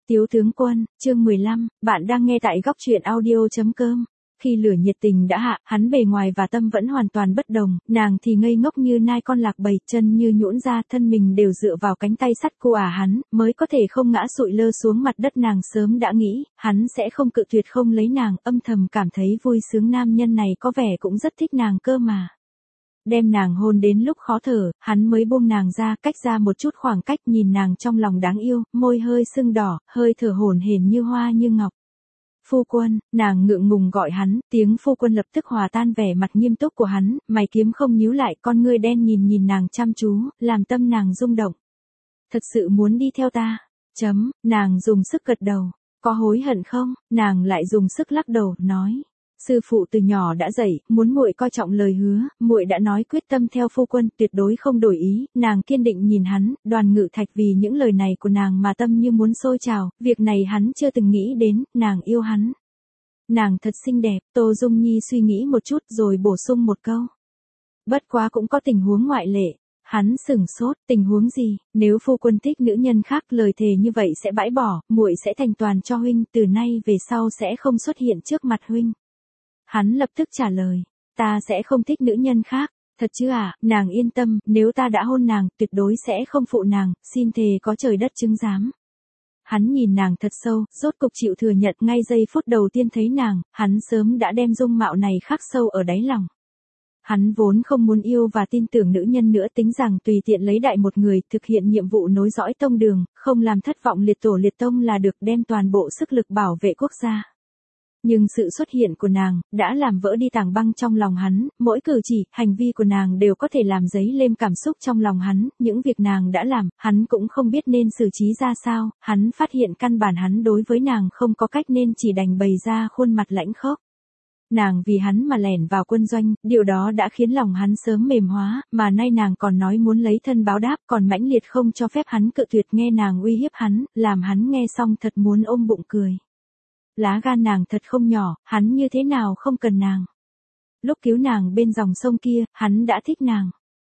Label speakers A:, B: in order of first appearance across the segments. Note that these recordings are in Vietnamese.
A: Tiếu tướng quân, chương 15, bạn đang nghe tại góc truyện audio.com. Khi lửa nhiệt tình đã hạ, hắn bề ngoài và tâm vẫn hoàn toàn bất đồng, nàng thì ngây ngốc như nai con lạc bầy, chân như nhũn ra, thân mình đều dựa vào cánh tay sắt của hắn, mới có thể không ngã sụi lơ xuống mặt đất. Nàng sớm đã nghĩ, hắn sẽ không cự tuyệt không lấy nàng, âm thầm cảm thấy vui sướng, nam nhân này có vẻ cũng rất thích nàng cơ mà. Đem nàng hôn đến lúc khó thở, hắn mới buông nàng ra, cách ra một chút khoảng cách, nhìn nàng trong lòng đáng yêu, môi hơi sưng đỏ, hơi thở hổn hển như hoa như ngọc. Phu quân, nàng ngượng ngùng gọi hắn, tiếng phu quân lập tức hòa tan vẻ mặt nghiêm túc của hắn, mày kiếm không nhíu lại, con ngươi đen nhìn nàng chăm chú, làm tâm nàng rung động. Thật sự muốn đi theo ta? Nàng dùng sức gật đầu. Có hối hận không? Nàng lại dùng sức lắc đầu, nói. Sư phụ từ nhỏ đã dạy, muốn muội coi trọng lời hứa, muội đã nói quyết tâm theo phu quân, tuyệt đối không đổi ý. Nàng kiên định nhìn hắn, Đoàn Ngự Thạch vì những lời này của nàng mà tâm như muốn sôi trào, việc này hắn chưa từng nghĩ đến, nàng yêu hắn. Nàng thật xinh đẹp, Tô Dung Nhi suy nghĩ một chút rồi bổ sung một câu. Bất quá cũng có tình huống ngoại lệ. Hắn sửng sốt, tình huống gì? Nếu phu quân thích nữ nhân khác, lời thề như vậy sẽ bãi bỏ, muội sẽ thành toàn cho huynh, từ nay về sau sẽ không xuất hiện trước mặt huynh. Hắn lập tức trả lời, ta sẽ không thích nữ nhân khác, thật chứ à? Nàng yên tâm, nếu ta đã hôn nàng, tuyệt đối sẽ không phụ nàng, xin thề có trời đất chứng giám. Hắn nhìn nàng thật sâu, rốt cục chịu thừa nhận. Ngay giây phút đầu tiên thấy nàng, hắn sớm đã đem dung mạo này khắc sâu ở đáy lòng. Hắn vốn không muốn yêu và tin tưởng nữ nhân nữa, tính rằng tùy tiện lấy đại một người, thực hiện nhiệm vụ nối dõi tông đường, không làm thất vọng liệt tổ liệt tông là được, đem toàn bộ sức lực bảo vệ quốc gia. Nhưng sự xuất hiện của nàng, đã làm vỡ đi tảng băng trong lòng hắn, mỗi cử chỉ, hành vi của nàng đều có thể làm dấy lên cảm xúc trong lòng hắn, những việc nàng đã làm, hắn cũng không biết nên xử trí ra sao, hắn phát hiện căn bản hắn đối với nàng không có cách nên chỉ đành bày ra khuôn mặt lãnh khốc. Nàng vì hắn mà lẻn vào quân doanh, điều đó đã khiến lòng hắn sớm mềm hóa, mà nay nàng còn nói muốn lấy thân báo đáp, còn mãnh liệt không cho phép hắn cự tuyệt, nghe nàng uy hiếp hắn, làm hắn nghe xong thật muốn ôm bụng cười. Lá gan nàng thật không nhỏ, hắn như thế nào không cần nàng. Lúc cứu nàng bên dòng sông kia, hắn đã thích nàng.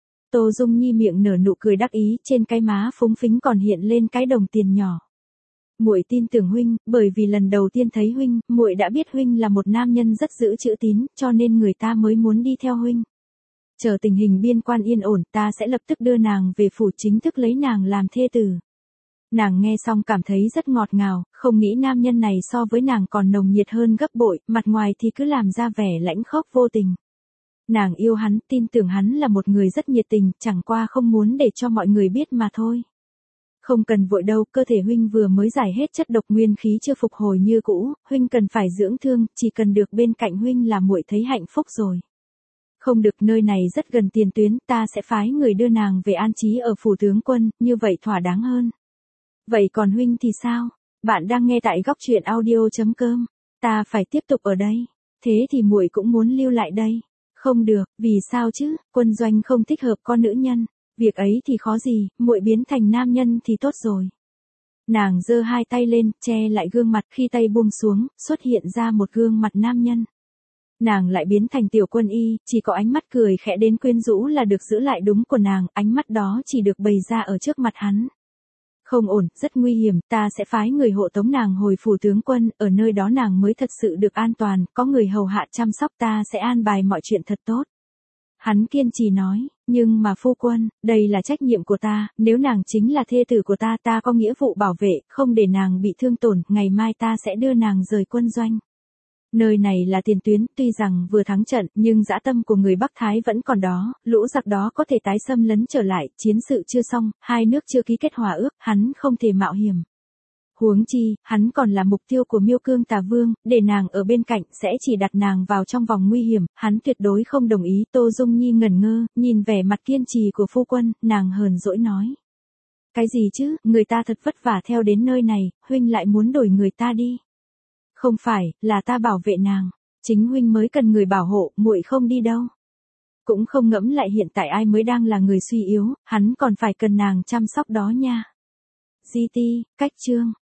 A: Tô Dung Nhi miệng nở nụ cười đắc ý, trên cái má phúng phính còn hiện lên cái đồng tiền nhỏ. Muội tin tưởng huynh, bởi vì lần đầu tiên thấy huynh, muội đã biết huynh là một nam nhân rất giữ chữ tín, cho nên người ta mới muốn đi theo huynh. Chờ tình hình biên quan yên ổn, ta sẽ lập tức đưa nàng về phủ, chính thức lấy nàng làm thê tử. Nàng nghe xong cảm thấy rất ngọt ngào, không nghĩ nam nhân này so với nàng còn nồng nhiệt hơn gấp bội, mặt ngoài thì cứ làm ra vẻ lãnh khốc vô tình. Nàng yêu hắn, tin tưởng hắn là một người rất nhiệt tình, chẳng qua không muốn để cho mọi người biết mà thôi. Không cần vội đâu, cơ thể huynh vừa mới giải hết chất độc, nguyên khí chưa phục hồi như cũ, huynh cần phải dưỡng thương, chỉ cần được bên cạnh huynh là muội thấy hạnh phúc rồi. Không được, nơi này rất gần tiền tuyến, ta sẽ phái người đưa nàng về an trí ở phủ tướng quân, như vậy thỏa đáng hơn. Vậy còn huynh thì sao? Bạn đang nghe tại góc truyện audio.com. Ta phải tiếp tục ở đây. Thế thì muội cũng muốn lưu lại đây. Không được, vì sao chứ? Quân doanh không thích hợp con nữ nhân. Việc ấy thì khó gì, muội biến thành nam nhân thì tốt rồi. Nàng giơ hai tay lên, che lại gương mặt, khi tay buông xuống, xuất hiện ra một gương mặt nam nhân. Nàng lại biến thành tiểu quân y, chỉ có ánh mắt cười khẽ đến quyến rũ là được giữ lại đúng của nàng, ánh mắt đó chỉ được bày ra ở trước mặt hắn. Không ổn, rất nguy hiểm, ta sẽ phái người hộ tống nàng hồi phủ tướng quân, ở nơi đó nàng mới thật sự được an toàn, có người hầu hạ chăm sóc, ta sẽ an bài mọi chuyện thật tốt. Hắn kiên trì nói, nhưng mà phu quân, đây là trách nhiệm của ta, nếu nàng chính là thê tử của ta, ta có nghĩa vụ bảo vệ, không để nàng bị thương tổn, ngày mai ta sẽ đưa nàng rời quân doanh. Nơi này là tiền tuyến, tuy rằng vừa thắng trận, nhưng dã tâm của người Bắc Thái vẫn còn đó, lũ giặc đó có thể tái xâm lấn trở lại, chiến sự chưa xong, hai nước chưa ký kết hòa ước, hắn không thể mạo hiểm. Huống chi, hắn còn là mục tiêu của Miêu Cương Tà Vương, để nàng ở bên cạnh, sẽ chỉ đặt nàng vào trong vòng nguy hiểm, hắn tuyệt đối không đồng ý. Tô Dung Nhi ngẩn ngơ, nhìn vẻ mặt kiên trì của phu quân, nàng hờn dỗi nói. Cái gì chứ, người ta thật vất vả theo đến nơi này, huynh lại muốn đổi người ta đi. Không phải, là ta bảo vệ nàng. Chính huynh mới cần người bảo hộ, muội không đi đâu. Cũng không ngẫm lại hiện tại ai mới đang là người suy yếu, hắn còn phải cần nàng chăm sóc đó nha. GT, cách chương.